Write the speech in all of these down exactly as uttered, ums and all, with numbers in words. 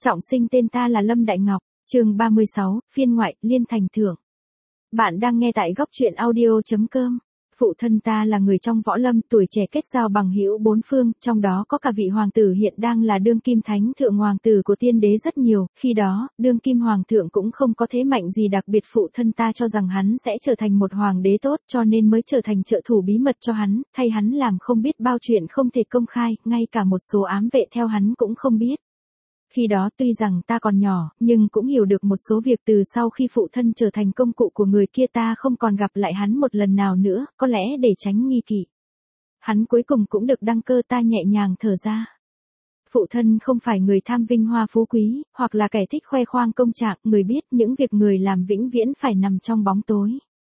Trọng sinh, tên ta là Lâm Đại Ngọc, chương ba mươi sáu, phiên ngoại, Liên Thành Thưởng. Bạn đang nghe tại góc truyện audio.com. Phụ thân ta là người trong võ lâm, tuổi trẻ kết giao bằng hữu bốn phương, trong đó có cả vị hoàng tử hiện đang là đương kim thánh thượng hoàng tử của tiên đế rất nhiều, khi đó, đương kim hoàng thượng cũng không có thế mạnh gì đặc biệt, phụ thân ta cho rằng hắn sẽ trở thành một hoàng đế tốt, cho nên mới trở thành trợ thủ bí mật cho hắn, thay hắn làm không biết bao chuyện không thể công khai, ngay cả một số ám vệ theo hắn cũng không biết. Khi đó tuy rằng ta còn nhỏ, nhưng cũng hiểu được một số việc. Từ sau khi phụ thân trở thành công cụ của người kia, ta không còn gặp lại hắn một lần nào nữa, có lẽ để tránh nghi kỵ. Hắn cuối cùng cũng được đăng cơ, ta nhẹ nhàng thở ra. Phụ thân không phải người tham vinh hoa phú quý, hoặc là kẻ thích khoe khoang công trạng, người biết những việc người làm vĩnh viễn phải nằm trong bóng tối.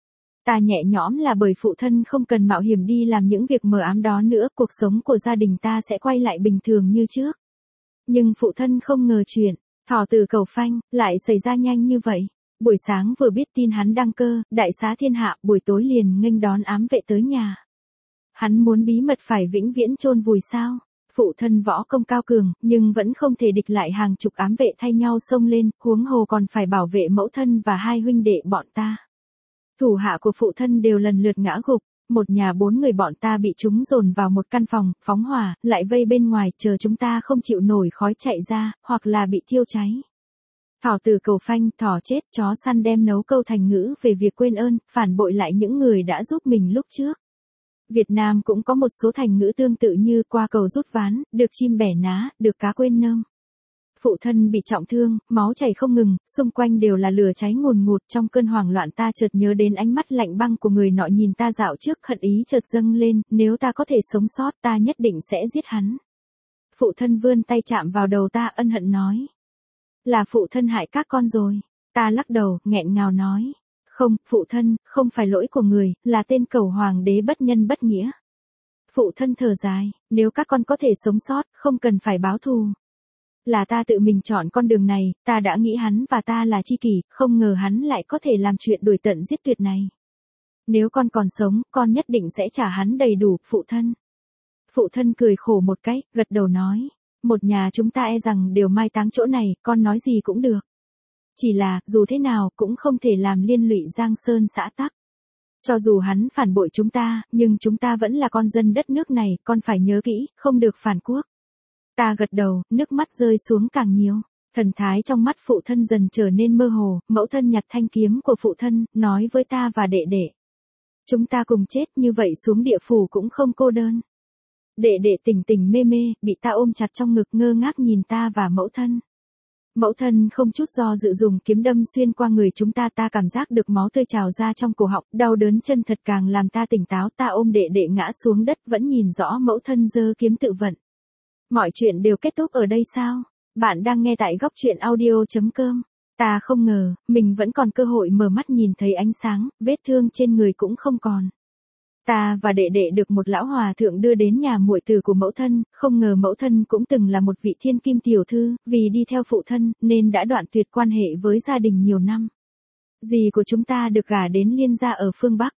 Ta nhẹ nhõm là bởi phụ thân không cần mạo hiểm đi làm những việc mờ ám đó nữa, cuộc sống của gia đình ta sẽ quay lại bình thường như trước. Nhưng phụ thân không ngờ chuyện thỏ tử cầu phanh lại xảy ra nhanh như vậy. Buổi sáng vừa biết tin hắn đăng cơ, đại xá thiên hạ, buổi tối liền nghênh đón ám vệ tới nhà. Hắn muốn bí mật phải vĩnh viễn chôn vùi sao? Phụ thân võ công cao cường, nhưng vẫn không thể địch lại hàng chục ám vệ thay nhau xông lên, huống hồ còn phải bảo vệ mẫu thân và hai huynh đệ bọn ta. Thủ hạ của phụ thân đều lần lượt ngã gục. Một nhà bốn người bọn ta bị chúng dồn vào một căn phòng, phóng hỏa, lại vây bên ngoài, chờ chúng ta không chịu nổi khói chạy ra, hoặc là bị thiêu cháy. Thỏ tử cầu phanh, thỏ chết, chó săn đem nấu câu thành ngữ về việc quên ơn, phản bội lại những người đã giúp mình lúc trước. Việt Nam cũng có một số thành ngữ tương tự như qua cầu rút ván, được chim bẻ ná, được cá quên nơm. Phụ thân bị trọng thương, máu chảy không ngừng, xung quanh đều là lửa cháy ngùn ngụt. Trong cơn hoảng loạn ta chợt nhớ đến ánh mắt lạnh băng của người nọ nhìn ta dạo trước, hận ý chợt dâng lên, nếu ta có thể sống sót ta nhất định sẽ giết hắn. Phụ thân vươn tay chạm vào đầu ta, ân hận nói. Là phụ thân hại các con rồi. Ta lắc đầu, nghẹn ngào nói. Không, phụ thân, không phải lỗi của người, là tên cẩu hoàng đế bất nhân bất nghĩa. Phụ thân thở dài, nếu các con có thể sống sót, không cần phải báo thù. Là ta tự mình chọn con đường này, ta đã nghĩ hắn và ta là tri kỷ, không ngờ hắn lại có thể làm chuyện đuổi tận giết tuyệt này. Nếu con còn sống, con nhất định sẽ trả hắn đầy đủ, phụ thân. Phụ thân cười khổ một cái, gật đầu nói. Một nhà chúng ta e rằng đều mai táng chỗ này, con nói gì cũng được. Chỉ là, dù thế nào, cũng không thể làm liên lụy Giang Sơn xã tắc. Cho dù hắn phản bội chúng ta, nhưng chúng ta vẫn là con dân đất nước này, con phải nhớ kỹ, không được phản quốc. Ta gật đầu, nước mắt rơi xuống càng nhiều. Thần thái trong mắt phụ thân dần trở nên mơ hồ, mẫu thân nhặt thanh kiếm của phụ thân, nói với ta và đệ đệ. Chúng ta cùng chết, như vậy xuống địa phủ cũng không cô đơn. Đệ đệ tỉnh tỉnh mê mê, bị ta ôm chặt trong ngực, ngơ ngác nhìn ta và mẫu thân. Mẫu thân không chút do dự dùng kiếm đâm xuyên qua người chúng ta, ta cảm giác được máu tươi trào ra trong cổ họng, đau đớn chân thật càng làm ta tỉnh táo. Ta ôm đệ đệ ngã xuống đất, vẫn nhìn rõ mẫu thân giơ kiếm tự vận. Mọi chuyện đều kết thúc ở đây sao? Bạn đang nghe tại góc truyện audio.com. Ta không ngờ, mình vẫn còn cơ hội mở mắt nhìn thấy ánh sáng, vết thương trên người cũng không còn. Ta và đệ đệ được một lão hòa thượng đưa đến nhà muội tử của mẫu thân, không ngờ mẫu thân cũng từng là một vị thiên kim tiểu thư, vì đi theo phụ thân, nên đã đoạn tuyệt quan hệ với gia đình nhiều năm. Dì của chúng ta được gả đến Liên gia ở phương Bắc.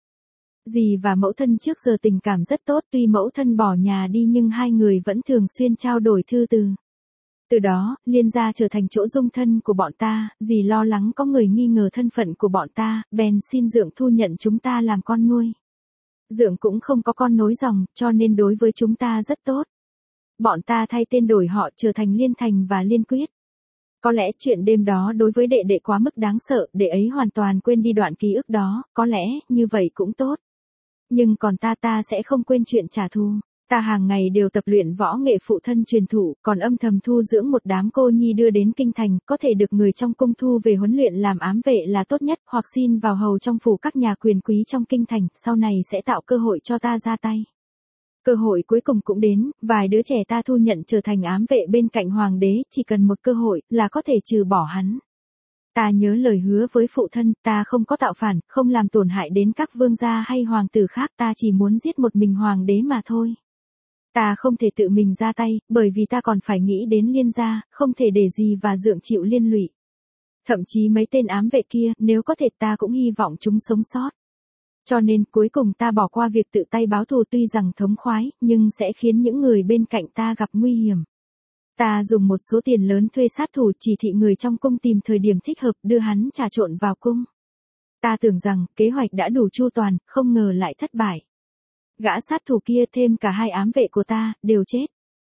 Dì và mẫu thân trước giờ tình cảm rất tốt, tuy mẫu thân bỏ nhà đi nhưng hai người vẫn thường xuyên trao đổi thư từ. Từ đó, Liên gia trở thành chỗ dung thân của bọn ta, dì lo lắng có người nghi ngờ thân phận của bọn ta, bèn xin Dượng thu nhận chúng ta làm con nuôi. Dượng cũng không có con nối dòng, cho nên đối với chúng ta rất tốt. Bọn ta thay tên đổi họ trở thành Liên Thành và Liên Quyết. Có lẽ chuyện đêm đó đối với đệ đệ quá mức đáng sợ, đệ ấy hoàn toàn quên đi đoạn ký ức đó, có lẽ như vậy cũng tốt. Nhưng còn ta ta sẽ không quên chuyện trả thù. Ta hàng ngày đều tập luyện võ nghệ phụ thân truyền thụ, còn âm thầm thu dưỡng một đám cô nhi đưa đến kinh thành, có thể được người trong cung thu về huấn luyện làm ám vệ là tốt nhất, hoặc xin vào hầu trong phủ các nhà quyền quý trong kinh thành, sau này sẽ tạo cơ hội cho ta ra tay. Cơ hội cuối cùng cũng đến, vài đứa trẻ ta thu nhận trở thành ám vệ bên cạnh hoàng đế, chỉ cần một cơ hội là có thể trừ bỏ hắn. Ta nhớ lời hứa với phụ thân, ta không có tạo phản, không làm tổn hại đến các vương gia hay hoàng tử khác, ta chỉ muốn giết một mình hoàng đế mà thôi. Ta không thể tự mình ra tay, bởi vì ta còn phải nghĩ đến Liên gia, không thể để dì và Dượng chịu liên lụy. Thậm chí mấy tên ám vệ kia, nếu có thể ta cũng hy vọng chúng sống sót. Cho nên cuối cùng ta bỏ qua việc tự tay báo thù, tuy rằng thống khoái, nhưng sẽ khiến những người bên cạnh ta gặp nguy hiểm. Ta dùng một số tiền lớn thuê sát thủ chỉ thị người trong cung tìm thời điểm thích hợp đưa hắn trà trộn vào cung. Ta tưởng rằng kế hoạch đã đủ chu toàn, không ngờ lại thất bại. Gã sát thủ kia thêm cả hai ám vệ của ta, đều chết.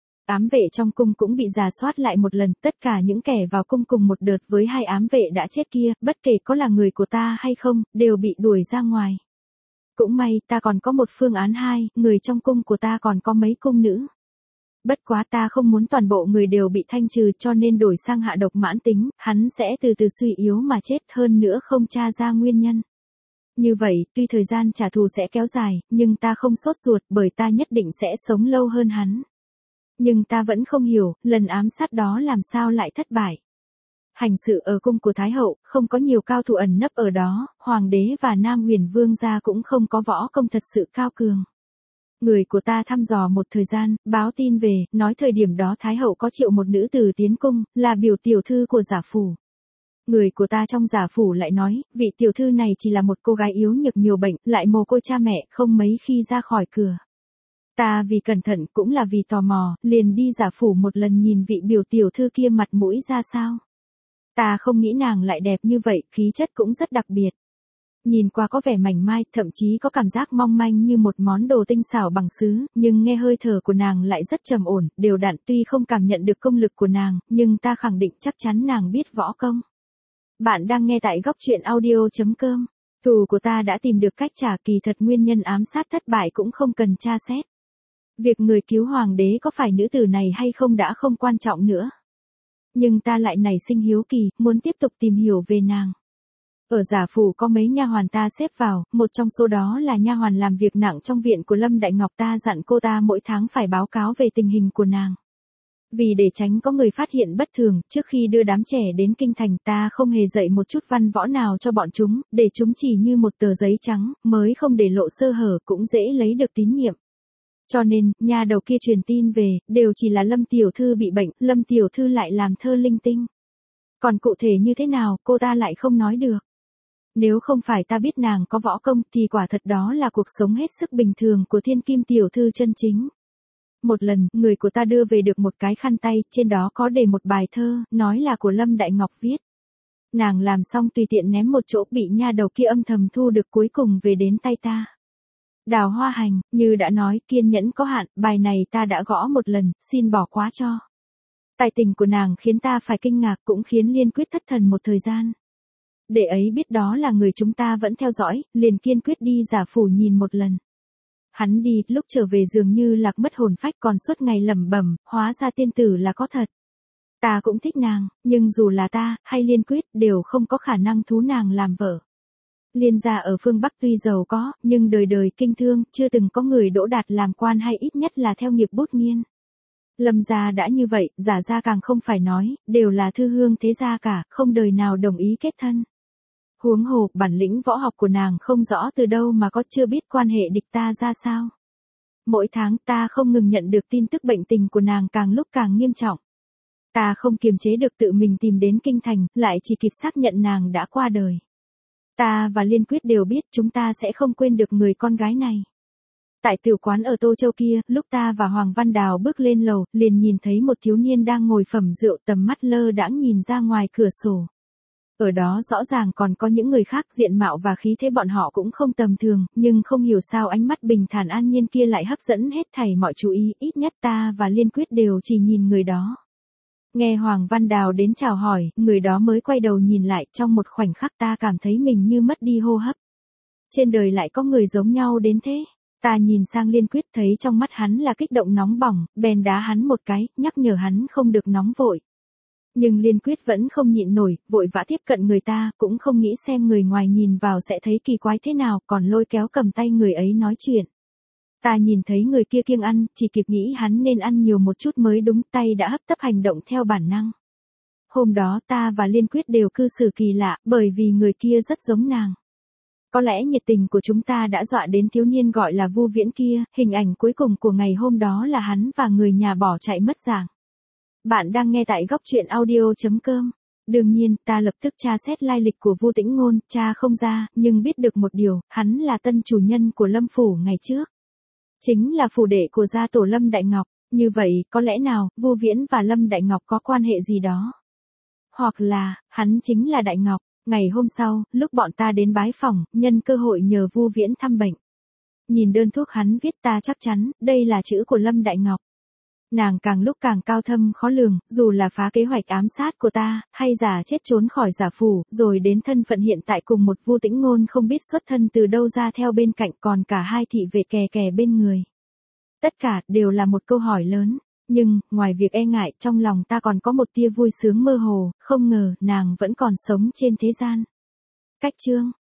Ám vệ trong cung cũng bị rà soát lại một lần, tất cả những kẻ vào cung cùng một đợt với hai ám vệ đã chết kia, bất kể có là người của ta hay không, đều bị đuổi ra ngoài. Cũng may ta còn có một phương án hai, người trong cung của ta còn có mấy cung nữ. Bất quá ta không muốn toàn bộ người đều bị thanh trừ cho nên đổi sang hạ độc mãn tính, hắn sẽ từ từ suy yếu mà chết, hơn nữa không tra ra nguyên nhân. Như vậy, tuy thời gian trả thù sẽ kéo dài, nhưng ta không sốt ruột bởi ta nhất định sẽ sống lâu hơn hắn. Nhưng ta vẫn không hiểu, lần ám sát đó làm sao lại thất bại. Hành sự ở cung của Thái Hậu, không có nhiều cao thủ ẩn nấp ở đó, Hoàng đế và Nam Huyền Vương gia cũng không có võ công thật sự cao cường. Người của ta thăm dò một thời gian, báo tin về, nói thời điểm đó Thái Hậu có triệu một nữ tử tiến cung, là biểu tiểu thư của giả phủ. Người của ta trong giả phủ lại nói, vị tiểu thư này chỉ là một cô gái yếu nhược nhiều bệnh, lại mồ côi cha mẹ, không mấy khi ra khỏi cửa. Ta vì cẩn thận cũng là vì tò mò, liền đi giả phủ một lần nhìn vị biểu tiểu thư kia mặt mũi ra sao. Ta không nghĩ nàng lại đẹp như vậy, khí chất cũng rất đặc biệt. Nhìn qua có vẻ mảnh mai, thậm chí có cảm giác mong manh như một món đồ tinh xảo bằng sứ, nhưng nghe hơi thở của nàng lại rất trầm ổn, đều đặn, tuy không cảm nhận được công lực của nàng, nhưng ta khẳng định chắc chắn nàng biết võ công. Bạn đang nghe tại góc truyện audio chấm com. Thù của ta đã tìm được cách trả, kỳ thật nguyên nhân ám sát thất bại cũng không cần tra xét. Việc người cứu hoàng đế có phải nữ tử này hay không đã không quan trọng nữa. Nhưng ta lại nảy sinh hiếu kỳ, muốn tiếp tục tìm hiểu về nàng. Ở giả phủ có mấy nha hoàn ta xếp vào, một trong số đó là nha hoàn làm việc nặng trong viện của Lâm Đại Ngọc, ta dặn cô ta mỗi tháng phải báo cáo về tình hình của nàng. Vì để tránh có người phát hiện bất thường, trước khi đưa đám trẻ đến kinh thành ta không hề dạy một chút văn võ nào cho bọn chúng, để chúng chỉ như một tờ giấy trắng, mới không để lộ sơ hở cũng dễ lấy được tín nhiệm. Cho nên, nha đầu kia truyền tin về, đều chỉ là Lâm tiểu thư bị bệnh, Lâm tiểu thư lại làm thơ linh tinh. Còn cụ thể như thế nào, cô ta lại không nói được. Nếu không phải ta biết nàng có võ công thì quả thật đó là cuộc sống hết sức bình thường của thiên kim tiểu thư chân chính. Một lần, người của ta đưa về được một cái khăn tay, trên đó có đề một bài thơ, nói là của Lâm Đại Ngọc viết. Nàng làm xong tùy tiện ném một chỗ, bị nha đầu kia âm thầm thu được, cuối cùng về đến tay ta. Đào Hoa Hành, như đã nói, kiên nhẫn có hạn, bài này ta đã gõ một lần, xin bỏ qua cho. Tài tình của nàng khiến ta phải kinh ngạc, cũng khiến Liên Quyết thất thần một thời gian. Để ấy biết đó là người chúng ta vẫn theo dõi, liền kiên quyết đi giả phủ nhìn một lần. Hắn đi, lúc trở về dường như lạc mất hồn phách, còn suốt ngày lẩm bẩm, hóa ra tiên tử là có thật. Ta cũng thích nàng, nhưng dù là ta, hay Liên Quyết, đều không có khả năng thú nàng làm vợ. Liên gia ở phương Bắc tuy giàu có, nhưng đời đời kinh thương, chưa từng có người đỗ đạt làm quan hay ít nhất là theo nghiệp bút nghiên. Lâm gia đã như vậy, giả gia càng không phải nói, đều là thư hương thế gia cả, không đời nào đồng ý kết thân. Huống hồ, bản lĩnh võ học của nàng không rõ từ đâu mà có, chưa biết quan hệ địch ta ra sao. Mỗi tháng ta không ngừng nhận được tin tức bệnh tình của nàng càng lúc càng nghiêm trọng. Ta không kiềm chế được tự mình tìm đến kinh thành, lại chỉ kịp xác nhận nàng đã qua đời. Ta và Liên Quyết đều biết chúng ta sẽ không quên được người con gái này. Tại tiểu quán ở Tô Châu kia, lúc ta và Hoàng Văn Đào bước lên lầu, liền nhìn thấy một thiếu niên đang ngồi phẩm rượu, tầm mắt lơ đãng nhìn ra ngoài cửa sổ. Ở đó rõ ràng còn có những người khác, diện mạo và khí thế bọn họ cũng không tầm thường, nhưng không hiểu sao ánh mắt bình thản an nhiên kia lại hấp dẫn hết thảy mọi chú ý, ít nhất ta và Liên Quyết đều chỉ nhìn người đó. Nghe Hoàng Văn Đào đến chào hỏi, người đó mới quay đầu nhìn lại, trong một khoảnh khắc ta cảm thấy mình như mất đi hô hấp. Trên đời lại có người giống nhau đến thế. Ta nhìn sang Liên Quyết, thấy trong mắt hắn là kích động nóng bỏng, bèn đá hắn một cái, nhắc nhở hắn không được nóng vội. Nhưng Liên Quyết vẫn không nhịn nổi, vội vã tiếp cận người ta, cũng không nghĩ xem người ngoài nhìn vào sẽ thấy kỳ quái thế nào, còn lôi kéo cầm tay người ấy nói chuyện. Ta nhìn thấy người kia kiêng ăn, chỉ kịp nghĩ hắn nên ăn nhiều một chút mới đúng, tay đã hấp tấp hành động theo bản năng. Hôm đó ta và Liên Quyết đều cư xử kỳ lạ, bởi vì người kia rất giống nàng. Có lẽ nhiệt tình của chúng ta đã dọa đến thiếu niên gọi là Vu Viễn kia, hình ảnh cuối cùng của ngày hôm đó là hắn và người nhà bỏ chạy mất dạng. Bạn đang nghe tại góc truyện audio chấm com. Đương nhiên, ta lập tức tra xét lai lịch của Vu Tĩnh Ngôn, tra không ra, nhưng biết được một điều, hắn là tân chủ nhân của Lâm phủ ngày trước. Chính là phủ đệ của gia tổ Lâm Đại Ngọc. Như vậy, có lẽ nào, Vu Viễn và Lâm Đại Ngọc có quan hệ gì đó? Hoặc là, hắn chính là Đại Ngọc. Ngày hôm sau, lúc bọn ta đến bái phòng, nhân cơ hội nhờ Vu Viễn thăm bệnh. Nhìn đơn thuốc hắn viết ta chắc chắn, đây là chữ của Lâm Đại Ngọc. Nàng càng lúc càng cao thâm khó lường, dù là phá kế hoạch ám sát của ta, hay giả chết trốn khỏi giả phủ, rồi đến thân phận hiện tại cùng một Vu Tĩnh Ngôn không biết xuất thân từ đâu ra theo bên cạnh, còn cả hai thị vệ kè kè bên người. Tất cả đều là một câu hỏi lớn, nhưng, ngoài việc e ngại, trong lòng ta còn có một tia vui sướng mơ hồ, không ngờ nàng vẫn còn sống trên thế gian. Cách chương